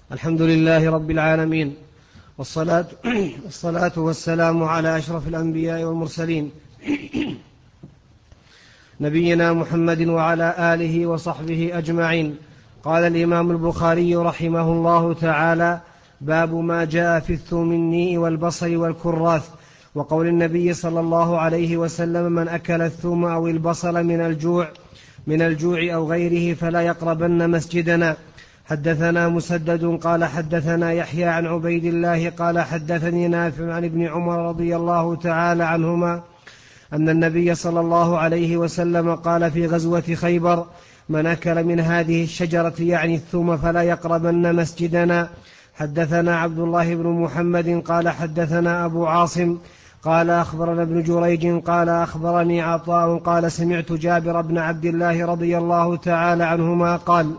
الحمد لله رب العالمين، والصلاة والسلام على أشرف الأنبياء والمرسلين نبينا محمد وعلى آله وصحبه أجمعين. قال الإمام البخاري رحمه الله تعالى: باب ما جاء في الثوم النيء والبصل والكراث، وقول النبي صلى الله عليه وسلم: من أكل الثوم أو البصل من الجوع أو غيره فلا يقربن مسجدنا. حدثنا مسدد قال حدثنا يحيى عن عبيد الله قال حدثني نافع عن ابن عمر رضي الله تعالى عنهما أن النبي صلى الله عليه وسلم قال في غزوة خيبر: من أكل من هذه الشجرة يعني الثوم فلا يقربن مسجدنا. حدثنا عبد الله بن محمد قال حدثنا أبو عاصم قال أخبرنا ابن جريج قال أخبرني عطاء قال سمعت جابر بن عبد الله رضي الله تعالى عنهما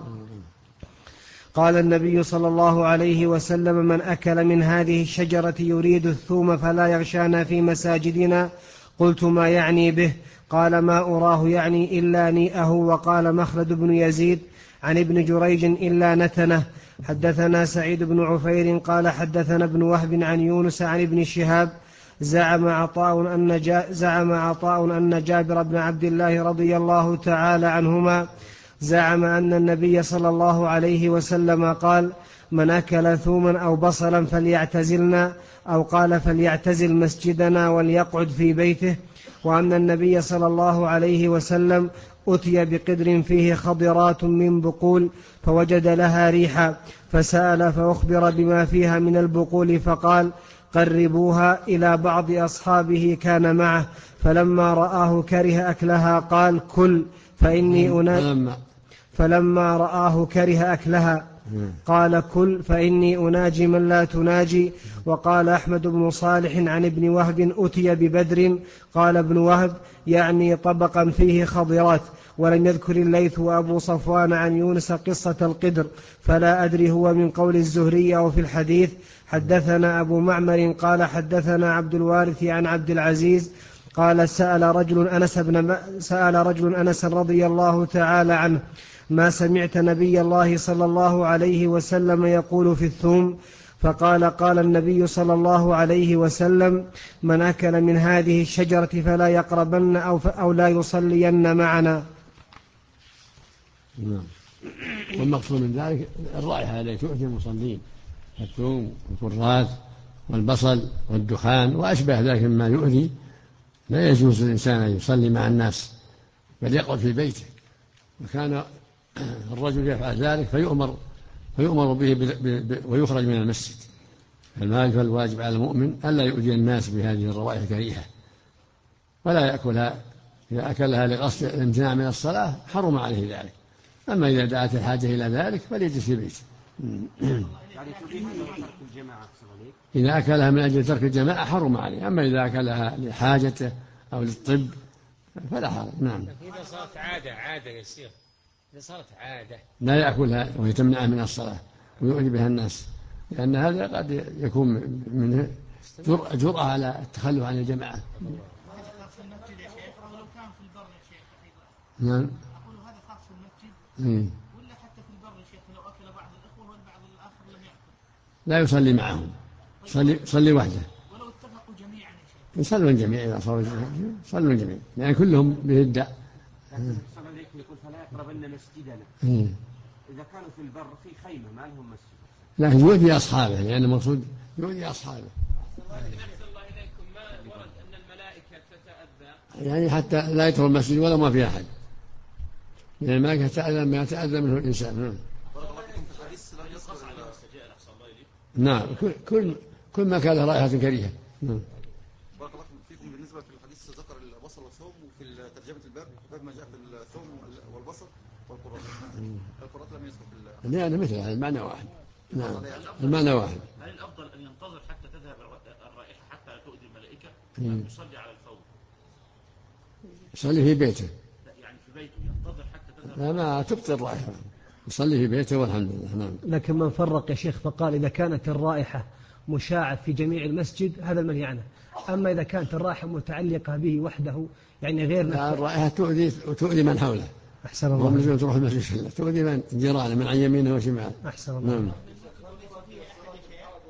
قال النبي صلى الله عليه وسلم: من أكل من هذه الشجرة يريد الثوم فلا يغشانا في مساجدنا. قلت: ما يعني به؟ قال: ما أراه يعني إلا نيئه. وقال مخلد بن يزيد عن ابن جريج: إلا نتنه. حدثنا سعيد بن عفير قال حدثنا ابن وهب عن يونس عن ابن شهاب زعم عطاء أن جابر بن عبد الله رضي الله تعالى عنهما زعم أن النبي صلى الله عليه وسلم قال: من أكل ثوما أو بصلا فليعتزلنا، أو قال: فليعتزل مسجدنا وليقعد في بيته. وأن النبي صلى الله عليه وسلم أتي بقدر فيه خضرات من بقول فوجد لها ريحا، فسأل فأخبر بما فيها من البقول فقال: قربوها إلى بعض أصحابه كان معه، فلما رآه كره أكلها قال: كل فلما رآه كره أكلها قال: كل فإني أناجي من لا تناجي. وقال أحمد بن صالح عن ابن وهب: أتي ببدر. قال ابن وهب: يعني طبقا فيه خضرات. ولم يذكر الليث وأبو صفوان عن يونس قصة القدر، فلا أدري هو من قول الزهري أو في الحديث. حدثنا أبو معمر قال حدثنا عبد الوارث عن عبد العزيز قال: سأل رجل أنس رضي الله تعالى عنه: ما سمعت نبي الله صلى الله عليه وسلم يقول في الثوم؟ فقال: قال النبي صلى الله عليه وسلم: من أكل من هذه الشجرة فلا يقربن أو لا يصلين معنا. والمقصود من ذلك الرائحة التي تؤذي المصلين، الثوم والكراث والبصل والدخان وأشبه ذلك مما يؤذي. لا يجوز للإنسان أن يصلي مع الناس، بل يقعد في بيته. وكان الرجل يفعل ذلك فيؤمر به ويخرج من المسجد. فالواجب على المؤمن ألا يؤذي الناس بهذه الروائح الكريهة، ولا يأكلها. إذا أكلها لقصد الامتناع من الصلاة حرم عليه ذلك. أما إذا دعت الحاجة إلى ذلك فليجلس في بيته. إذا أكلها من أجل ترك الجماعة حرم عليه. أما إذا أكلها لحاجته أو للطب فلا حرج. نعم. إذا صارت عادة يا شيخ، إذا صارت عادة لا يأكلها ويتمنعها من الصلاة ويؤذي بها الناس، لأن هذا قد يكون منه جرأة على التخلف عن الجماعة. هذا خاص في المسجد يا شيخ، ولو كان في البر يا شيخ أيضا. نعم. أقول هذا خاص في المسجد ولا حتى في البر يا شيخ، لو أكل بعض الإخوة والبعض الآخر لم يأكل لا يصلي معهم، صلي وحده. ولو اتفقوا جميعا يا شيخ يصلون الجميع. إذا صلوا الجميع لأن كلهم بهدأ. يقول فلا يقربن مسجدنا. إذا كانوا في البر في خيمة ما لهم مسجد، لكن يؤذي أصحابه، لأن المقصود يؤذي أصحابه. أحسن الله إليكم. ما ورد أن الملائكة تتأذى؟ يعني حتى لا يدخل المسجد ولا ما في أحد، لأن الملائكة تتأذى ما يتأذى منه الإنسان. نعم. كل ما كان له رائحة كريهة. بارك الله فيكم. بالنسبة في الحديث ذكر البصل والثوم، وفي ترجمة الباب ما جاء في الثوم والبصل والكراث. الكراث لم يذكر في لأن مثل هذا المعنى واحد. نعم، المعنى واحد. هل الأفضل أن ينتظر حتى تذهب الرائحة حتى لا تؤذي الملائكة، أم يصلي على الفور؟ يصلي في بيته. يعني في بيته ينتظر حتى تذهب؟ لا، ما تبطل الرائحة، يصلي في بيته والحمد لله. نعم. لكن من فرق يا شيخ فقال: إذا كانت الرائحة مشاعة في جميع المسجد هذا المنهي عنه. أما إذا كانت الرائحة متعلقة به وحده يعني غير الرائحة تؤذي من حوله. أحسن الله. ومن تروح المسجد تؤذي من جيرانه من عن يمينه وشماله. أحسن الله. نعم.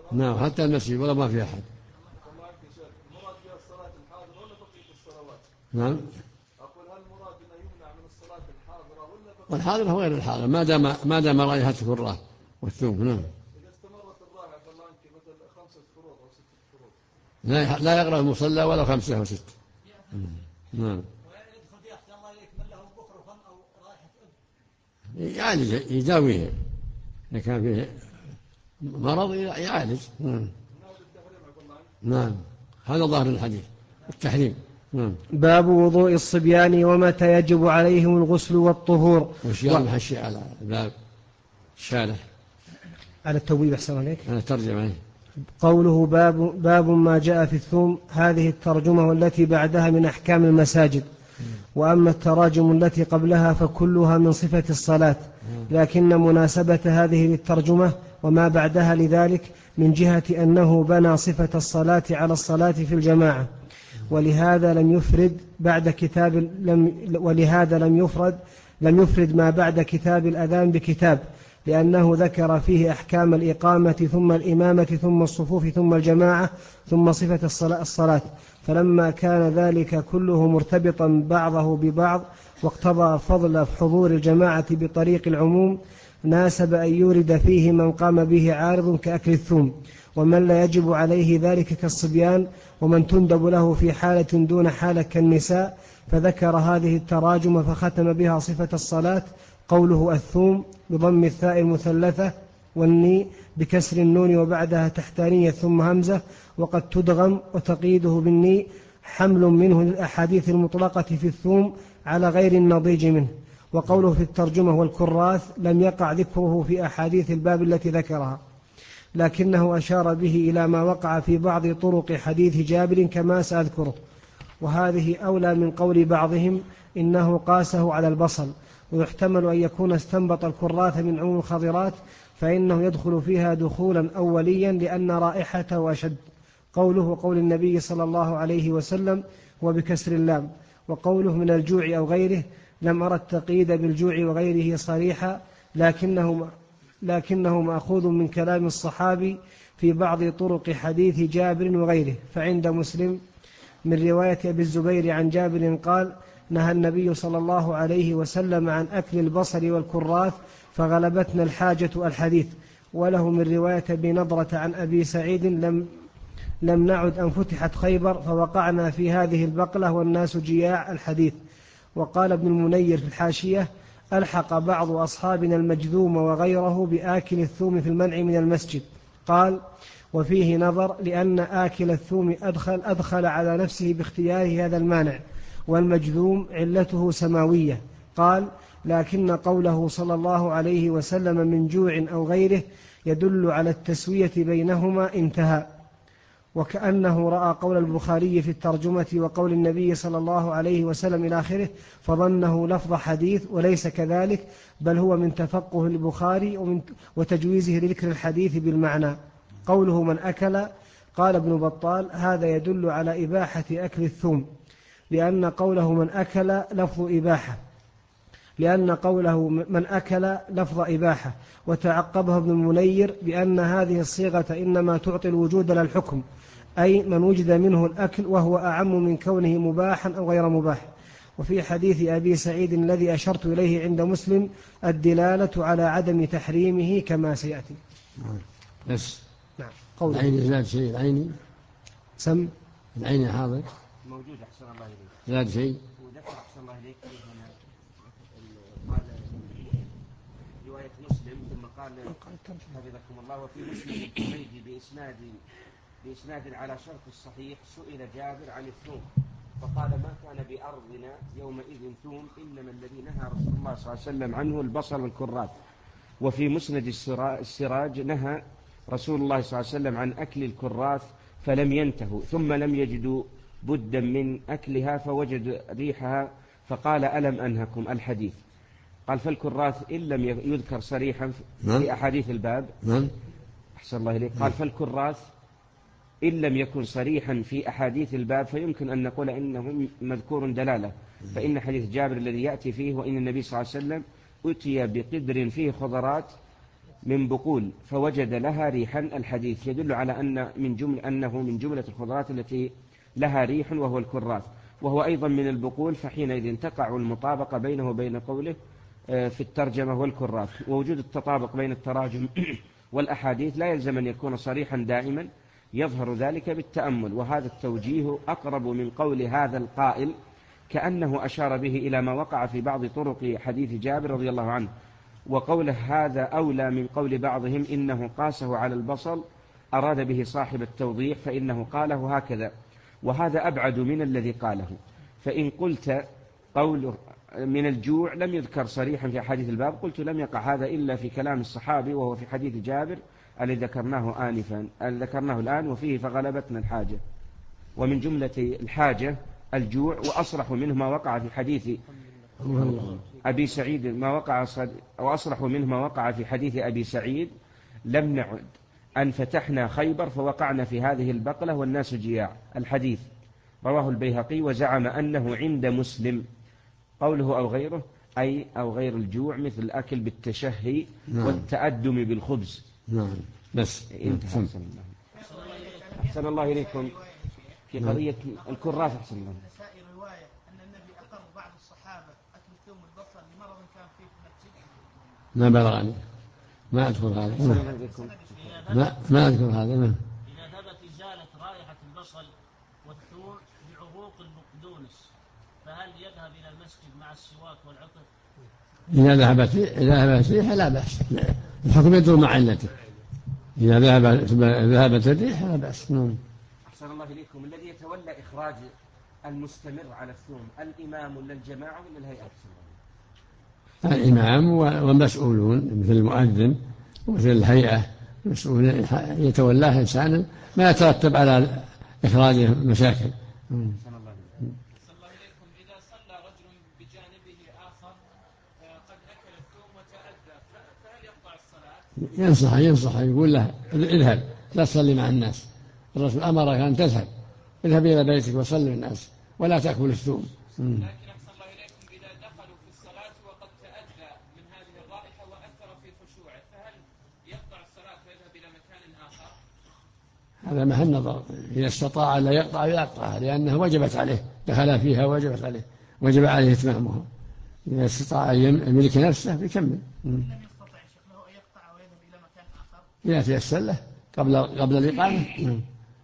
نعم حتى المسجد ولا ما في أحد. المراد بها الصلاة الحاضرة ولا بقية الصلوات؟ نعم. أقول هل المراد أنه يمنع من الصلاة الحاضرة ولا بقية؟ والحاضرة غير الحاضرة ما دام رائحة الكراث والثوم. نعم. إذا استمرت الرائحة فالله عنك مثل 5 فروض أو 6 فروض. لا يقرأ المصلى ولا 5 أو 6. نعم. ويدخل فيها أحسن الله إليك من له بخر وفم أو رائحة يعالج يداويه إذا كان فيه مرض يعالج. نعم هذا ظاهر الحديث التحريم. باب وضوء الصبيان ومتى يجب عليهم الغسل والطهور. وشيار محشي على الباب الشارح على التوبيب أحسن عليك أنا ترجم. قوله باب ما جاء في الثوم، هذه الترجمة والتي بعدها من أحكام المساجد. وأما التراجم التي قبلها فكلها من صفة الصلاة، لكن مناسبة هذه للترجمة وما بعدها لذلك من جهة أنه بنى صفة الصلاة على الصلاة في الجماعة، ولهذا لم يفرد ما بعد كتاب الأذان بكتاب، لأنه ذكر فيه أحكام الإقامة ثم الإمامة ثم الصفوف ثم الجماعة ثم صفة الصلاة. فلما كان ذلك كله مرتبطا بعضه ببعض واقتضى فضل حضور الجماعة بطريق العموم، ناسب أن يورد فيه من قام به عارض كأكل الثوم، ومن لا يجب عليه ذلك كالصبيان، ومن تندب له في حالة دون حالة كالنساء، فذكر هذه التراجم فختم بها صفة الصلاة. قوله الثوم بضم الثاء المثلثة والني بكسر النون وبعدها تحتانية ثم همزة، وقد تدغم وتقيده بالني، حمل منه للأحاديث المطلقة في الثوم على غير النضيج منه. وقوله في الترجمة والكراث لم يقع ذكره في أحاديث الباب التي ذكرها، لكنه أشار به إلى ما وقع في بعض طرق حديث جابر كما سأذكره، وهذه أولى من قول بعضهم إنه قاسه على البصل، ويحتمل أن يكون استنبط الكراث من عموم الخضرات، فإنه يدخل فيها دخولا أوليا لأن رائحته أشد. قوله وقول النبي صلى الله عليه وسلم وبكسر اللام. وقوله من الجوع أو غيره لم أرى التقييد بالجوع وغيره صريحا، لكنه مأخوذ من كلام الصحابي في بعض طرق حديث جابر وغيره. فعند مسلم من رواية أبي الزبير عن جابر قال نهى النبي صلى الله عليه وسلم عن أكل البصل والكراث فغلبتنا الحاجة الحديث. وله من رواية بنضرة عن أبي سعيد لم نعد أن فتحت خيبر فوقعنا في هذه البقلة والناس جياع الحديث. وقال ابن المنير في الحاشية ألحق بعض أصحابنا المجذوم وغيره بآكل الثوم في المنع من المسجد. قال وفيه نظر، لأن آكل الثوم أدخل على نفسه باختياره هذا المانع، والمجذوم علته سماوية. قال لكن قوله صلى الله عليه وسلم من جوع أو غيره يدل على التسوية بينهما، انتهى. وكأنه رأى قول البخاري في الترجمة وقول النبي صلى الله عليه وسلم إلى آخره فظنه لفظ حديث، وليس كذلك، بل هو من تفقه البخاري وتجويزه لذكر الحديث بالمعنى. قوله من أكل، قال ابن بطال هذا يدل على إباحة أكل الثوم، لأن قوله من أكل لفظ إباحة. وتعقبه ابن المنير بأن هذه الصيغة إنما تعطي الوجود للحكم، أي من وجد منه الأكل، وهو أعم من كونه مباحا أو غير مباح. وفي حديث أبي سعيد الذي أشرت إليه عند مسلم الدلالة على عدم تحريمه كما سيأتي. بس نعم. قوله العين زاد شيء، العيني سم العين حاضر موجود أحسن الله إليك. زاد شيء وذكر أحسن الله إليك هنا قال رواية مسلم ثم قال حفظكم الله وفي مسلم الحميدي بإسناد على شرط الصحيح سئل جابر عن الثوم فقال ما كان بأرضنا يومئذ ثوم، إنما الذي نهى رسول الله صلى الله عليه وسلم عنه البصل والكراث. وفي مسند السراج نهى رسول الله صلى الله عليه وسلم عن أكل الكراث فلم ينتهوا، ثم لم يجدوا بدا من أكلها فوجد ريحها فقال ألم أنهكم الحديث. قال فالكراث إن لم يذكر صريحا في أحاديث الباب أحسن الله إليك. قال فالكراث إن لم يكن صريحا في أحاديث الباب فيمكن أن نقول إنه مذكور دلالة، فإن حديث جابر الذي يأتي فيه وإن النبي صلى الله عليه وسلم أتي بقدر فيه خضرات من بقول فوجد لها ريحا. الحديث يدل على أنه من جملة الخضروات التي لها ريح وهو الكراث، وهو أيضا من البقول، فحينئذ تقع المطابقة بينه وبين قوله في الترجمة والكراث. ووجود التطابق بين التراجم والأحاديث لا يلزم أن يكون صريحا دائما، يظهر ذلك بالتأمل، وهذا التوجيه أقرب من قول هذا القائل كأنه أشار به إلى ما وقع في بعض طرق حديث جابر رضي الله عنه، وقوله هذا أولى من قول بعضهم إنه قاسه على البصل، أراد به صاحب التوضيح فإنه قاله هكذا، وهذا أبعد من الذي قاله. فإن قلت قوله من الجوع لم يذكر صريحا في حديث الباب، قلت لم يقع هذا إلا في كلام الصحابي، وهو في حديث جابر الذي ذكرناه الآن، وفيه فغلبتنا الحاجة. ومن جملة الحاجة الجوع، وأصرح منه ما وقع في حديث أبي سعيد وأصرح منه ما وقع في حديث أبي سعيد: لم نعد أن فتحنا خيبر فوقعنا في هذه البقلة والناس جياع. الحديث رواه البيهقي وزعم أنه عند مسلم. قوله أو غيره أي أو غير الجوع، مثل الأكل بالتشهي والتأدم بالخبز. نعم بس انتهى. أحسن الله إليكم. في قضية الكراث أحسن الله. نسائي رواية أن النبي أقر بعض الصحابة أكل الثوم والبصل لمرض كان فيه في المسجد. ما بلغني، ما أذكر هذا. ما أذكر هذا. إذا ثبت إزالة رائحة البصل والثوم بعروق البقدونس، فهل يذهب إلى المسجد مع السواك والعطر؟ إذا ذهبت ريحة لا بأس، الحكم يدور مع علته. إذا ذهبت الريحة لا بأس. أحسن الله إليكم. الذي يتولى إخراج المستمر على الثوم الإمام ولا الجماعة ولا الهيئة؟ الإمام والمسؤولون مثل المؤذن ومثل الهيئة مسؤولين يتولاه إنسان ما يترتب على إخراجه مشاكل. أحسن الله إليكم. إذا صلى رجل بجانبه آخر قد أكل الثوم وتأذى، فهل يقطع الصلاة؟ ينصح يقول له اذهب لا تصلي مع الناس، الرسول أمرك أن تذهب، اذهب إلى بيتك وصلي الناس ولا تأكل الثوم. لكن أحسن الله إليكم إذا دخلوا في الصلاة وقد تأذى من هذه الرائحة وأثر في خشوعه، فهل يقطع الصلاة ويذهب إلى مكان آخر؟ هذا محل نظر، إذا استطاع لا يقطع يقطعها لأنها وجبت عليه، دخل فيها وجبت عليه، وجب عليه إتمامها. إذا استطاع أن يملك نفسه بيكمل. لم يستطع شيخ له أن يقطع ويذهب إلى مكان آخر؟ إذا تيسر له قبل الإقامة.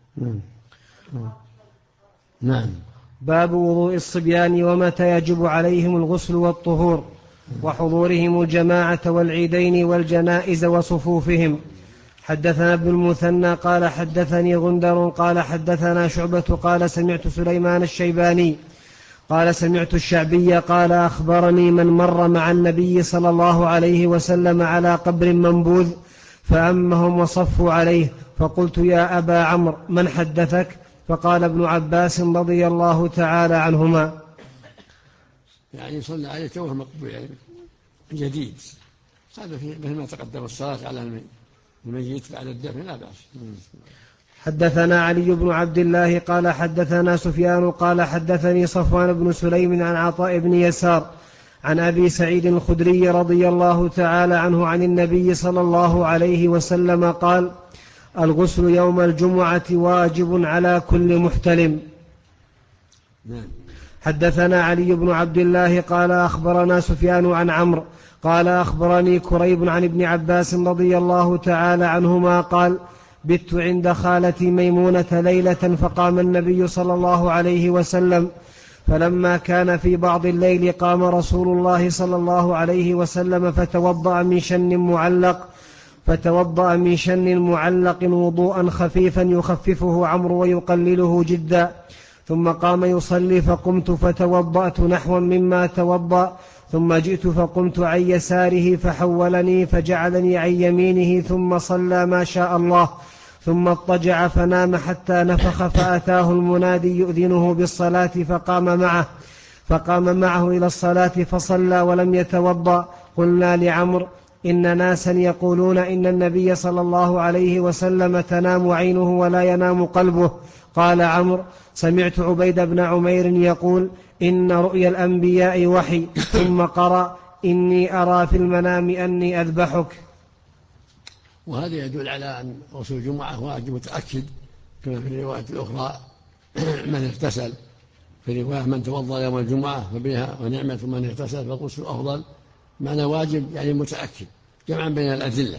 نعم. باب وضوء الصبيان ومتى يجب عليهم الغسل والطهور، وحضورهم الجماعة والعيدين والجنائز وصفوفهم. حدثنا ابن المثنى قال حدثني غندر قال حدثنا شعبة قال سمعت سليمان الشيباني قال سمعت الشعبي قال أخبرني من مر مع النبي صلى الله عليه وسلم على قبر منبوذ فأمهم وصفوا عليه، فقلت يا أبا عمرو من حدثك؟ فقال ابن عباس رضي الله تعالى عنهما. يعني صلى عليه توه مقبول جديد، هذا مثل ما تقدم الصلاة على الميت بعد الدفن لا بأس. حدثنا علي بن عبد الله قال حدثنا سفيان قال حدثني صفوان بن سليم عن عطاء بن يسار عن أبي سعيد الخدري رضي الله تعالى عنه عن النبي صلى الله عليه وسلم قال الغسل يوم الجمعة واجب على كل محتلم. حدثنا علي بن عبد الله قال أخبرنا سفيان عن عمرو قال أخبرني كريب عن ابن عباس رضي الله تعالى عنهما قال بت عند خالتي ميمونة ليلة فقام النبي صلى الله عليه وسلم، فلما كان في بعض الليل قام رسول الله صلى الله عليه وسلم فتوضأ من شن معلق وضوءا خفيفا يخففه عمرو ويقلله جدا، ثم قام يصلي فقمت فتوضأت نحوا مما توضأ، ثم جئت فقمت عن يساره فحولني فجعلني عن يمينه، ثم صلى ما شاء الله، ثم اضطجع فنام حتى نفخ فأتاه المنادي يؤذنه بالصلاة فقام معه إلى الصلاة فصلى ولم يتوضأ. قلنا لعمرو إن ناسا يقولون إن النبي صلى الله عليه وسلم تنام عينه ولا ينام قلبه. قال عمرو سمعت عبيد بن عمير يقول إن رؤيا الأنبياء وحي، ثم قرأ إني أرى في المنام أني أذبحك. وهذا يدل على أن غسل الجمعة واجب متأكد، كما في الرواية الأخرى من اغتسل، في رواية من توضأ يوم الجمعة فبها ونعمة، من اغتسل فالغسل أفضل. معنى واجب يعني متأكد، جمعا بين الأدلة.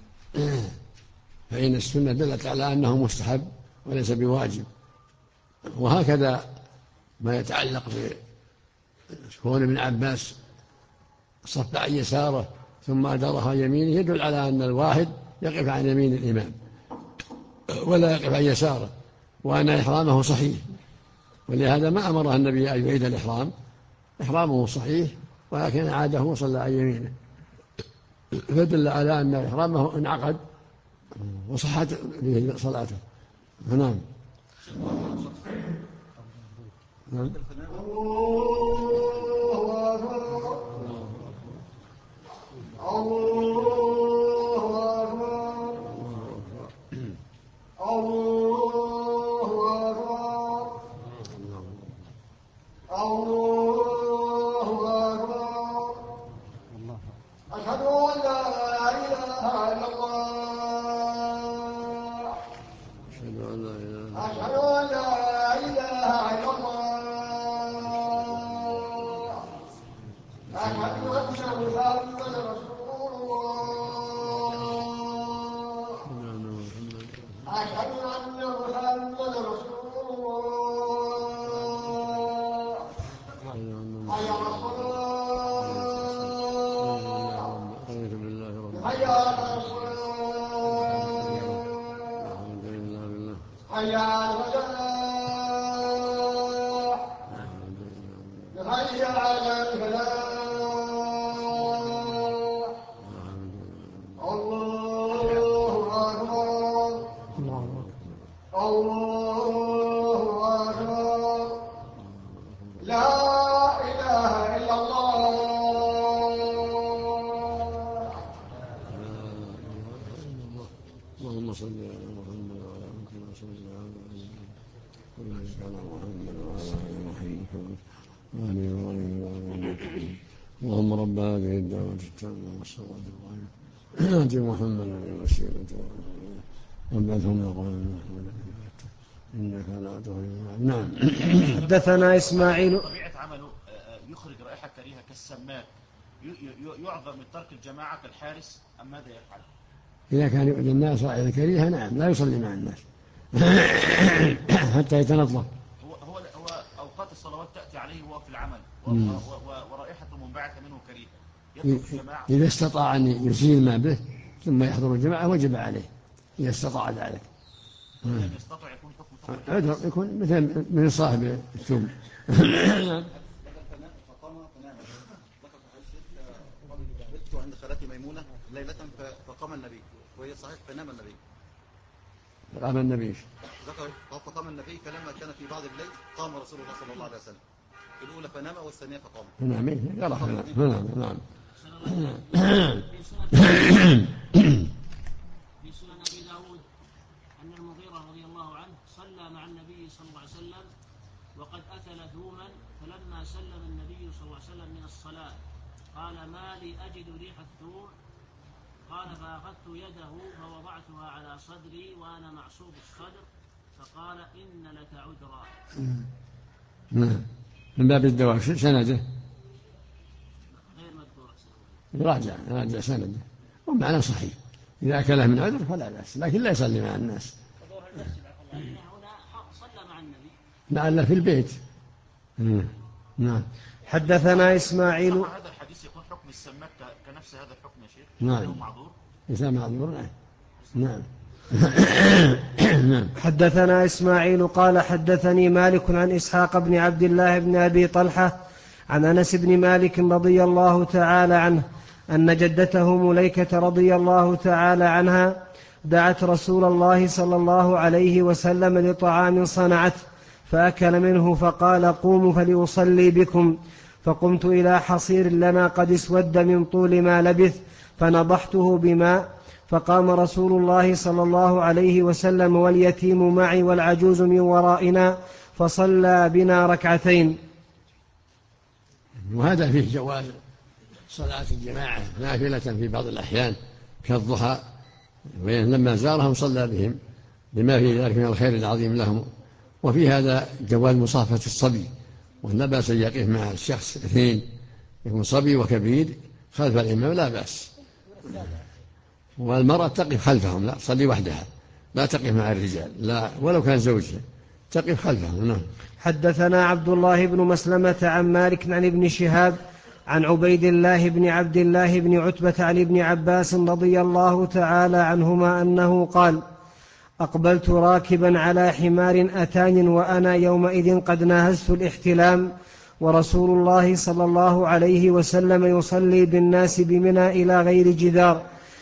فإن السنة دلت على أنه مستحب وليس بواجب. وهكذا ما يتعلق بكون ابن عباس صف عن يساره ثم أدارها يمينه يدل على أن الواحد يقف عن يمين الإمام ولا يقف عن يساره، وأن إحرامه صحيح، ولهذا ما أمره النبي أن يعيد الإحرام، إحرامه صحيح ولكن عاده وصلى عن يمينه، فدل على أن إحرامه انعقد وصحت به صلاته. نعم. نعم. اللهم رب هذه الدعوة التامة والصلاة القائمة آت محمدا الوسيلة وابعثه مقاما محمودا إنك لا تخلف. نعم. حدثنا إسماعيل. طبيعة عمله يخرج رائحة كريهة كالسماك، يعذر من ترك الجماعة كالحارس أم ماذا يفعل؟ إذا كان يؤذي الناس رائحة كريهة نعم لا يصلي مع الناس حتى يتنظف. هو أوقات الصلوات تأتي عليه وهو في العمل ورائحة منبعثة منه كريهة، يترك الجماعة. إذا استطاع أن يزيل ما به ثم يحضر الجماعة وجب عليه إذا استطاع ذلك. يستطيع يكون حكم عذر يكون مثل صاحب الثوم. عند خالتي ميمونة ليلة فقام النبي، وهي صحيح فنام النبي. قام النبي ذكر فقام النبي، فلما كان في بعض الليل قام رسول الله صلى الله عليه وسلم، الأولى فنام والثانية فقام. نعم. نعم. في سنن أبي داود أن المغيرة رضي الله عنه صلى مع النبي صلى الله عليه وسلم وقد أكل ثوما، فلما سلم النبي صلى الله عليه وسلم من الصلاة قال ما لي أجد ريح الثوم، قال فأخذت يده فوضعتها على صدري وأنا معصوب الصدر، فقال إن لك عذرا. من باب الدواء سنده غير مذكور، راجع سنده ومعنى صحيح، إذا أكله من عذر فلا بأس، لكن لا يصلي مع الناس. هنا صلى مع النبي لعل في البيت. نعم. حدثنا إسماعيل. هذا الحديث يكون حكم السماك كنفس هذا الحكم يا شيخ؟ نعم. معذور؟ إذا معذور نعم. حدثنا إسماعيل قال حدثني مالك عن إسحاق بن عبد الله بن أبي طلحة عن أنس بن مالك رضي الله تعالى عنه أن جدته مليكة رضي الله تعالى عنها دعت رسول الله صلى الله عليه وسلم لطعام صنعته فأكل منه فقال قوموا فليصلي بكم، فقمت إلى حصير لنا قد اسود من طول ما لبث فنضحته بماء، فقام رسول الله صلى الله عليه وسلم واليتيم معي والعجوز من ورائنا فصلى بنا ركعتين. وهذا فيه جواز صلاة الجماعة نافلة في بعض الأحيان كالضحى لما زارهم صلى بهم لما في ذلك من الخير العظيم لهم. وفي هذا جواز مصافحة الصبي، ولا بأس أن يقف مع الشخص اثنين، يكون صبي وكبير خلف الإمام لا بأس. والمرأة تقف خلفهم، لا تصلي وحدها، لا تقف مع الرجال، لا ولو كان زوجها تقف خلفهم. نعم. حدثنا عبد الله بن مسلمة عن مالك عن ابن شهاب عن عبيد الله بن عبد الله بن عتبة عن ابن عباس رضي الله تعالى عنهما أنه قال: أقبلت راكبا على حمار أتان وأنا يومئذ قد ناهزت الاحتلام، ورسول الله صلى الله عليه وسلم يصلي بالناس بمنى إلى غير جدار،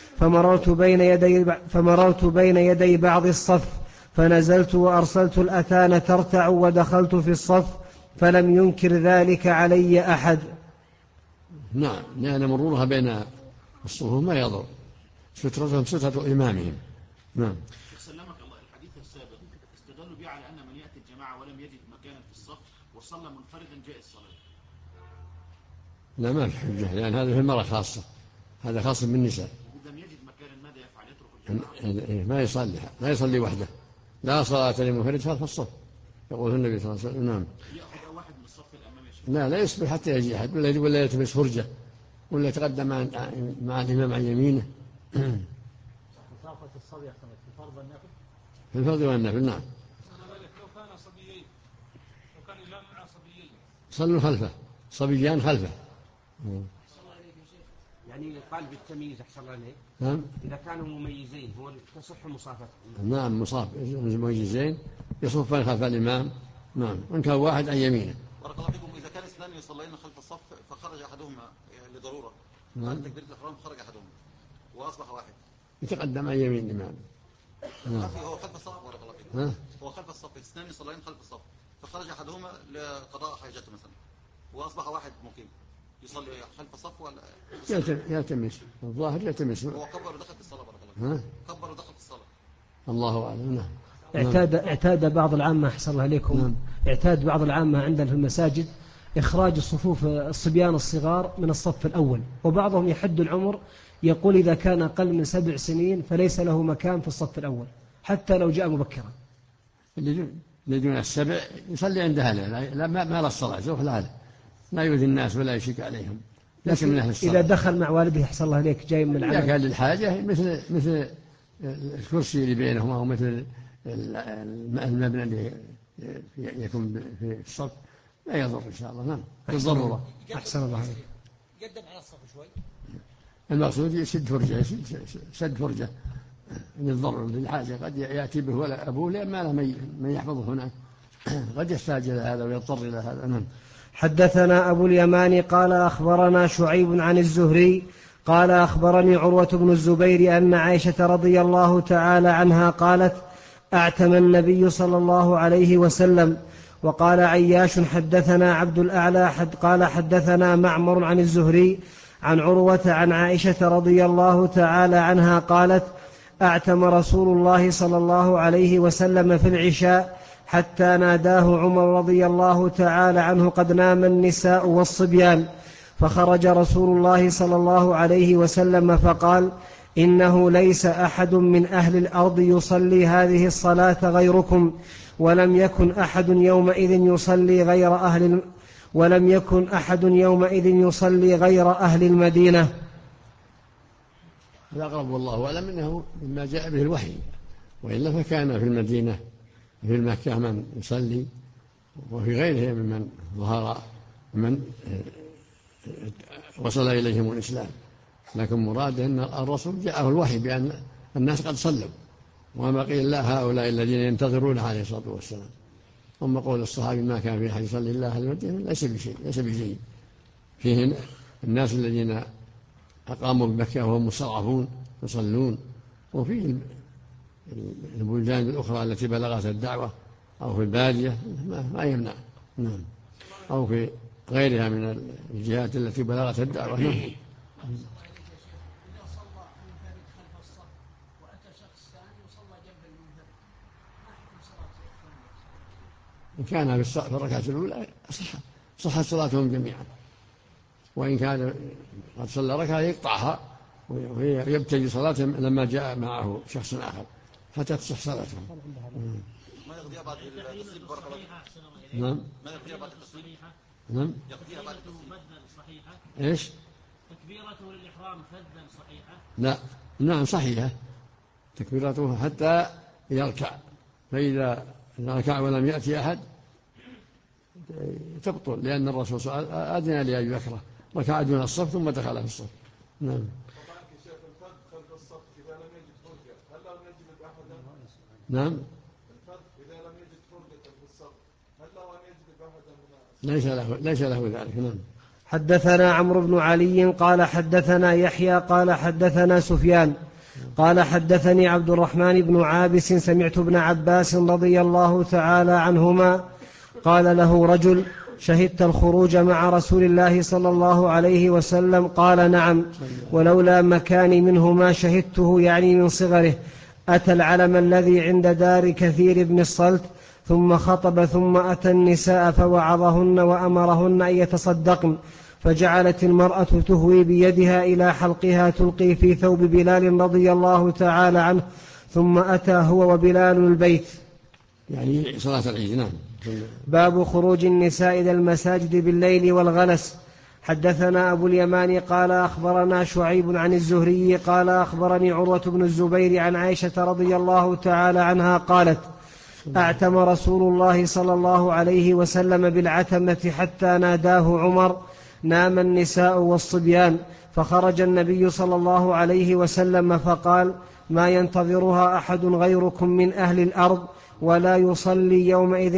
فمررت بين يدي بعض الصف، فنزلت وأرسلت الأتان ترتع ودخلت في الصف، فلم ينكر ذلك علي أحد. نعم، لأن مرورها بين الصفوف ما يضر، سترتهم سترة إمامهم. نعم. سلمك الله. الحديث السابق استدلوا به على أن من يأتي الجماعة ولم يجد مكانا في الصف وصلى منفردا جاء الصلاة. لا، ما في حجة، لأن هذا في المرأة خاصة، هذا خاص بالنساء. إذا لم يجد مكانا ماذا يفعل؟ يترك الجماعة؟ ما يصلي وحده، لا صلاة لمنفرد خلف الصف، يقول النبي صلى الله عليه وسلم. نعم. يأخذ واحد من الصف الأمامي. لا يصبر حتى يجي أحد، ولا يلتمس فرجة، ولا يتقدم مع الإمام عن يمينه. مصافة الصبي في الفرض والنفل. في الفرض والنفل. نعم. لو كان صبيين، لو كان الإمام مع صبيين صلوا خلفه، صبيان خلفه. يعني قال بالتمييز أحسن عليه. نعم. إذا كانوا مميزين هو تصح مصافة. نعم، مميزين يصفان خلف الإمام. نعم، وإن كان واحد عن يمينه. بارك الله فيكم. إذا كان اثنان يصلين خلف الصف فخرج أحدهما لضرورة، بعد تكبيرة الإحرام خرج أحدهما وأصبح واحد، يتقدم عن يمين الإمام. هو خلف الصف. بارك الله فيكم. هو خلف الصف، اثنان يصلين خلف الصف فخرج أحدهما لقضاء حاجته مثلا وأصبح واحد مقيم يصلي خلف الصف ولا يلتمس الظاهر يلتمس. هو كبر ودخل في الصلاة. بارك الله فيكم. كبر ودخل في الصلاة. الله أعلم. اعتاد بعض العامة أحسن الله عليكم. اعتاد بعض العامة عندنا في المساجد إخراج الصفوف الصبيان الصغار من الصف الأول، وبعضهم يحد العمر يقول إذا كان أقل من 7 سنين فليس له مكان في الصف الأول حتى لو جاء مبكرا. اللي دون 7 يصلي عند أهله، لا ما له الصلاة، شوف له لا يؤذي الناس ولا يشك عليهم، لكن من أهل الصلاة. إذا دخل مع والده أحسن الله عليك جاي من العمل، إذا كان للحاجة مثل الكرسي اللي بينهم أو مثل المبنى اللي يكون في الصف لا يضر إن شاء الله. نعم، بالضرورة. أحسن الله عليك. يقدم على الصف شوي. المقصود يسد فرجة، سد فرجة للضرر للحاجة، قد يأتي به ولا أبوه لأن ما له من يحفظه هناك، قد يحتاج إلى هذا ويضطر إلى هذا. نعم. حدثنا أبو اليمان قال أخبرنا شعيب عن الزهري قال أخبرني عروة بن الزبير أن عائشة رضي الله تعالى عنها قالت: أعتم النبي صلى الله عليه وسلم. وقال عياش: حدثنا عبد الأعلى قال حدثنا معمر عن الزهري عن عروة عن عائشة رضي الله تعالى عنها قالت: أعتم رسول الله صلى الله عليه وسلم في العشاء حتى ناداه عمر رضي الله تعالى عنه: قد نام النساء والصبيان. فخرج رسول الله صلى الله عليه وسلم فقال: إنه ليس أحد من أهل الأرض يصلي هذه الصلاة غيركم، ولم يكن أحد يومئذ يصلي غير أهل المدينة. الأقرب والله أعلم أنه مما جاء به الوحي، وإلا فكان في المدينة في مكة من يصلي، وفي غيره ممن ظهر من وصل إليهم الإسلام، لكن مراد أن الرسول جاءه الوحي بأن الناس قد صلوا، وما قيل لا هؤلاء الذين ينتظرون عليه الصلاة والسلام. ثم قول الصحابي: ما كان في أحد يصلي الله أهل المدينة، ليس بشيء. فيه الناس الذين أقاموا بمكة وهم مستضعفون يصلون، وفي البلدان الأخرى التي بلغت الدعوة أو في البادية ما يمنع. نعم. أو في غيرها من الجهات التي بلغت الدعوة. نعم. إن كان في الركعة الأولى صحت صلاتهم جميعا، وإن كان قد صلى ركعة يقطعها وهي يبتدي صلاته لما جاء معه شخص آخر حتى تصح صلاته. ما يقضيها بعد التسليم بارك الله فيك. نعم. ما يقضيها بعد التسليم. نعم. يقضيها بعد التسليم. صحيحة. إيش؟ تكبيرته للإحرام فذا صحيحة. لا. نعم صحيحة تكبيرته حتى يركع، فإذا ركع ولم يأتي أحد تبطل، لأن الرسول صلى الله عليه وسلم أذن لأبي بكر ركع دون الصف ثم دخل في الصف. نعم. نعم. ليس له ذلك. نعم. حدثنا عمرو بن علي قال حدثنا يحيى قال حدثنا سفيان قال حدثني عبد الرحمن بن عابس سمعت ابن عباس رضي الله تعالى عنهما قال له رجل: شهدت الخروج مع رسول الله صلى الله عليه وسلم؟ قال: نعم، ولولا مكاني منه ما شهدته، يعني من صغره. أتى العلم الذي عند دار كثير بن الصلت ثم خطب، ثم أتى النساء فوعظهن وأمرهن أن يتصدقن، فجعلت المرأة تهوي بيدها إلى حلقها تلقي في ثوب بلال رضي الله تعالى عنه، ثم أتى هو وبلال البيت، يعني صلاة العيد. نعم. باب خروج النساء إلى المساجد بالليل والغلس. حدثنا أبو اليمان قال أخبرنا شعيب عن الزهري قال أخبرني عروة بن الزبير عن عائشة رضي الله تعالى عنها قالت: أعتم رسول الله صلى الله عليه وسلم بالعتمة حتى ناداه عمر: نام النساء والصبيان. فخرج النبي صلى الله عليه وسلم فقال: ما ينتظرها أحد غيركم من أهل الأرض، ولا يصلى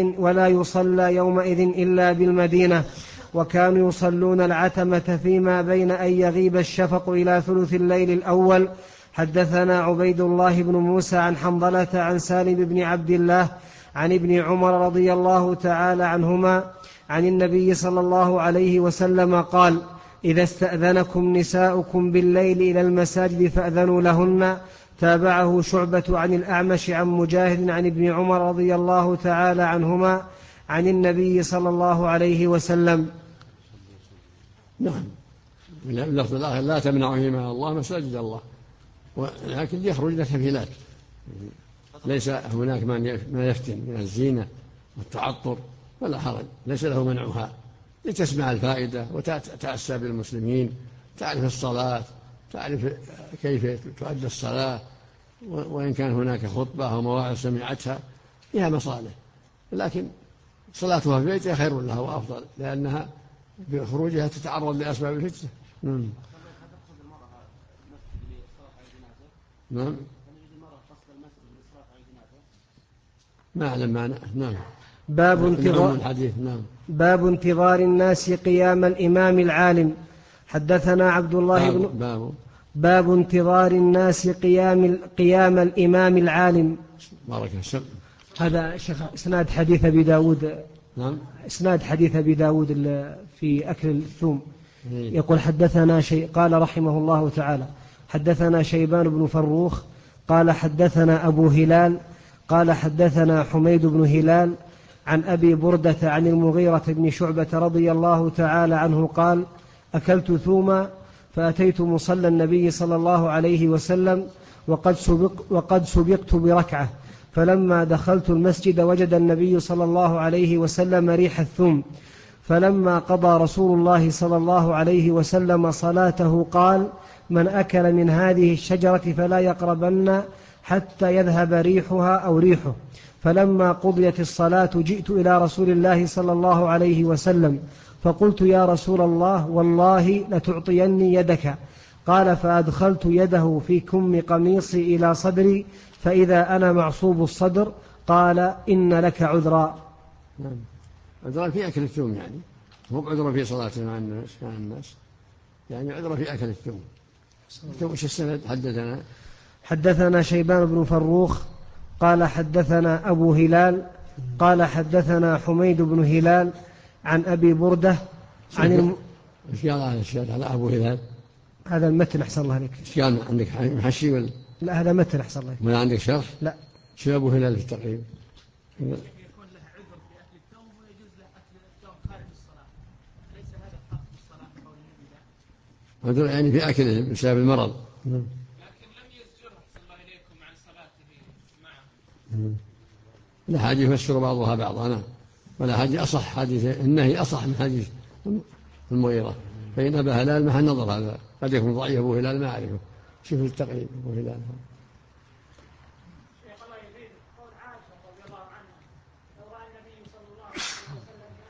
يومئذ إلا بالمدينة. وكانوا يصلون العتمة فيما بين أن يغيب الشفق إلى ثلث الليل الأول. حدثنا عبيد الله بن موسى عن حنظلة عن سالم بن عبد الله عن ابن عمر رضي الله تعالى عنهما عن النبي صلى الله عليه وسلم قال: إذا استأذنكم نساؤكم بالليل إلى المساجد فأذنوا لهن. تابعه شعبة عن الأعمش عن مجاهد عن ابن عمر رضي الله تعالى عنهما عن النبي صلى الله عليه وسلم. نعم. اللفظ الآخر: لا تمنعوا فيما الله مساجد الله، ولكن يخرج لك تفهيلات، ليس هناك ما يفتن من الزينة والتعطر، فلا حرج، ليس له منعها، لتسمع الفائدة وتأسى بالمسلمين، تعرف الصلاة، تعرف كيف تؤدى الصلاة، وإن كان هناك خطبة أو مواعظ سمعتها فيها مصالح، لكن صلاتها في بيتها خير لها وأفضل، لأنها بخروجها تتعرض لأسباب الفتنة. نعم. ما أعلم معنى. نعم. باب انتظار الناس قيام الإمام العالم. حدثنا عبد الله بن باب انتظار الناس قيام الإمام العالم. بارك الله. هذا إسناد حديث أبي داود. نعم. إسناد حديث أبي داود في أكل الثوم. يقول حدثنا قال رحمه الله تعالى: حدثنا شيبان بن فروخ قال حدثنا أبو هلال قال حدثنا حميد بن هلال عن أبي بردة عن المغيرة بن شعبة رضي الله تعالى عنه قال: أكلت ثوما فأتيت مصلى النبي صلى الله عليه وسلم وقد سبقت بركعة، فلما دخلت المسجد وجد النبي صلى الله عليه وسلم ريح الثوم، فلما قضى رسول الله صلى الله عليه وسلم صلاته قال: من أكل من هذه الشجرة فلا يقربن حتى يذهب ريحها أو ريحه. فلما قضيت الصلاة جئت إلى رسول الله صلى الله عليه وسلم فقلت: يا رسول الله، والله لتعطيني يدك. قال: فأدخلت يده في كم قميصي إلى صدري فإذا أنا معصوب الصدر. قال: إن لك عذرا. عذرا في أكل الثوم، يعني مو عذرا في صلاة مع الناس، يعني عذرا في أكل الثوم. وش السند؟ حدثنا شيبان بن فروخ قال حدثنا أبو هلال قال حدثنا حميد بن هلال عن أبي بردة عن ايش قال هذا الشيخ على أبو هلال؟ هذا المتن أحسن الله عليك. ايش قال عندك محشي ولا؟ لا هذا متن أحسن الله عليك. ما عندك شرح؟ لا. شو أبو هلال في التقريب؟ يكون له عذر في أكل الثوم ويجوز له أكل الثوم خارج الصلاة، ليس هذا الحق في الصلاة قول النبي لا. عذر يعني في أكله بسبب المرض. لكن لم يزجره أحسن الله إليكم عن صلاته معه. الأحاديث يفسر بعضها بعضا. نعم. والأحاديث أصح، حديث النهي أصح من حديث المغيرة. فإن أبا هلال محل نظر، هذا قد يكون ضعيف أبو هلال ما أعرفه. شوف التقريب أبو هلال. شيخ الله يزيد، قول عائشة رضي الله عنها لو رأى النبي صلى الله عليه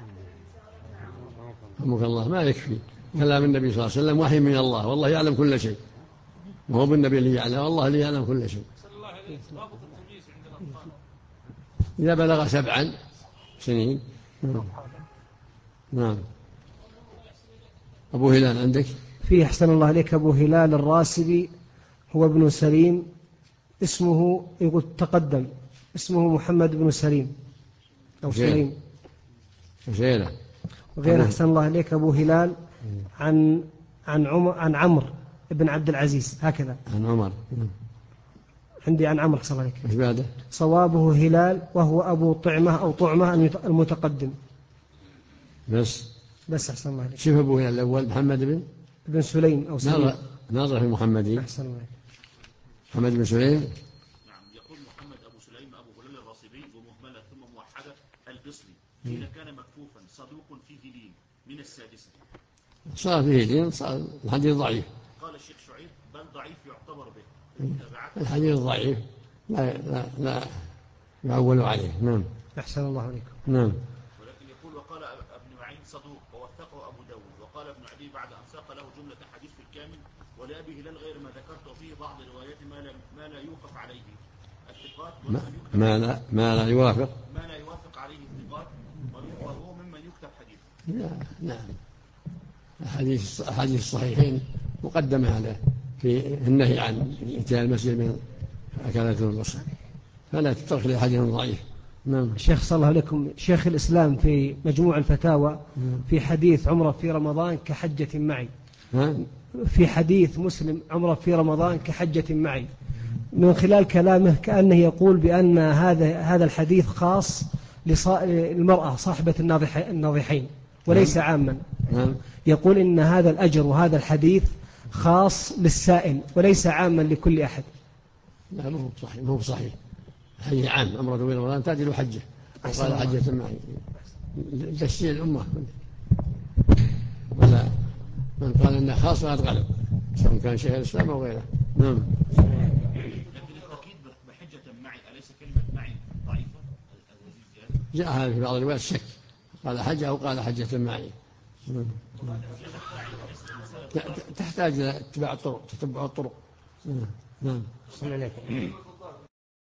وسلم رحمك الله ما يكفي كلام النبي صلى الله عليه وسلم وحي من الله، والله يعلم كل شيء، وهو بالنبي اللي يعلم، والله اللي يعلم كل شيء. إذا بلغ 7 سنين. نعم. أبو هلال عندك؟ فيه أحسن الله عليك أبو هلال الراسبي هو ابن سليم، اسمه يقول تقدم اسمه محمد بن سليم أو سليم زينة. وغير أحسن الله عليك أبو هلال عن عمرو بن عبد العزيز هكذا. عن عمر. عندي عن عمرو أحسن الله عليك. ايش بعده؟ صوابه هلال وهو أبو طعمة أو طعمة المتقدم. بس أحسن الله عليك. شوف أبو هلال الأول محمد بن سليم أو سليم. ناظر في المحمدي. أحسن الله عليك. محمد بن سليم. نعم. يقول محمد أبو سليم أبو هلال الراسبي ومهملة ثم موحدة البصري، إذا كان مكفوفا صدوق فيه لين من السادسة. صار فيه لين، صار الحديث ضعيف. قال الشيخ شعيب بل ضعيف يعتبر به. الحديث ضعيف لا يعول عليه. نعم. أحسن الله عليكم. نعم. ولكن يقول وقال ابن معين صدوق ووثقه أبو داود، وقال ابن عدي بعد أن ساق له جملة حديث في الكامل ولأبي هلال غير ما ذكرته فيه بعض روايات ما لا يوقف عليه الثقات ما لا يوافق عليه الثقات، وهو ممن يكتب حديث. نعم. أحاديث الصحيحين مقدمة على في النهي عن اتيان المسجد من أكلات البصر، فلا تترك لأحاديث ضعيف. نعم. شيخ صلى الله عليكم، شيخ الإسلام في مجموع الفتاوى في حديث عمره في رمضان كحجة معي. في حديث مسلم عمره في رمضان كحجة معي، من خلال كلامه كأنه يقول بأن هذا الحديث خاص للمرأة صاحبة الناضحين وليس عاما. يقول إن هذا الأجر وهذا الحديث خاص للسائل وليس عاما لكل أحد. لا مو بصحيح. حج عام أمر في رمضان تعدل حجة، وقال حجة معي تشجيع الأمة، ولا من قال إنه خاص فقد غلب، سواء كان شيخ الإسلام أو غيره. نعم. لكن التأكيد بحجة معي أليس كلمة معي ضعيفة؟ جاء هذا في بعض الروايات شك، قال حجة أو قال حجة معي. تحتاج إلى تتبع الطرق. نعم. صلى الله عليه وسلم.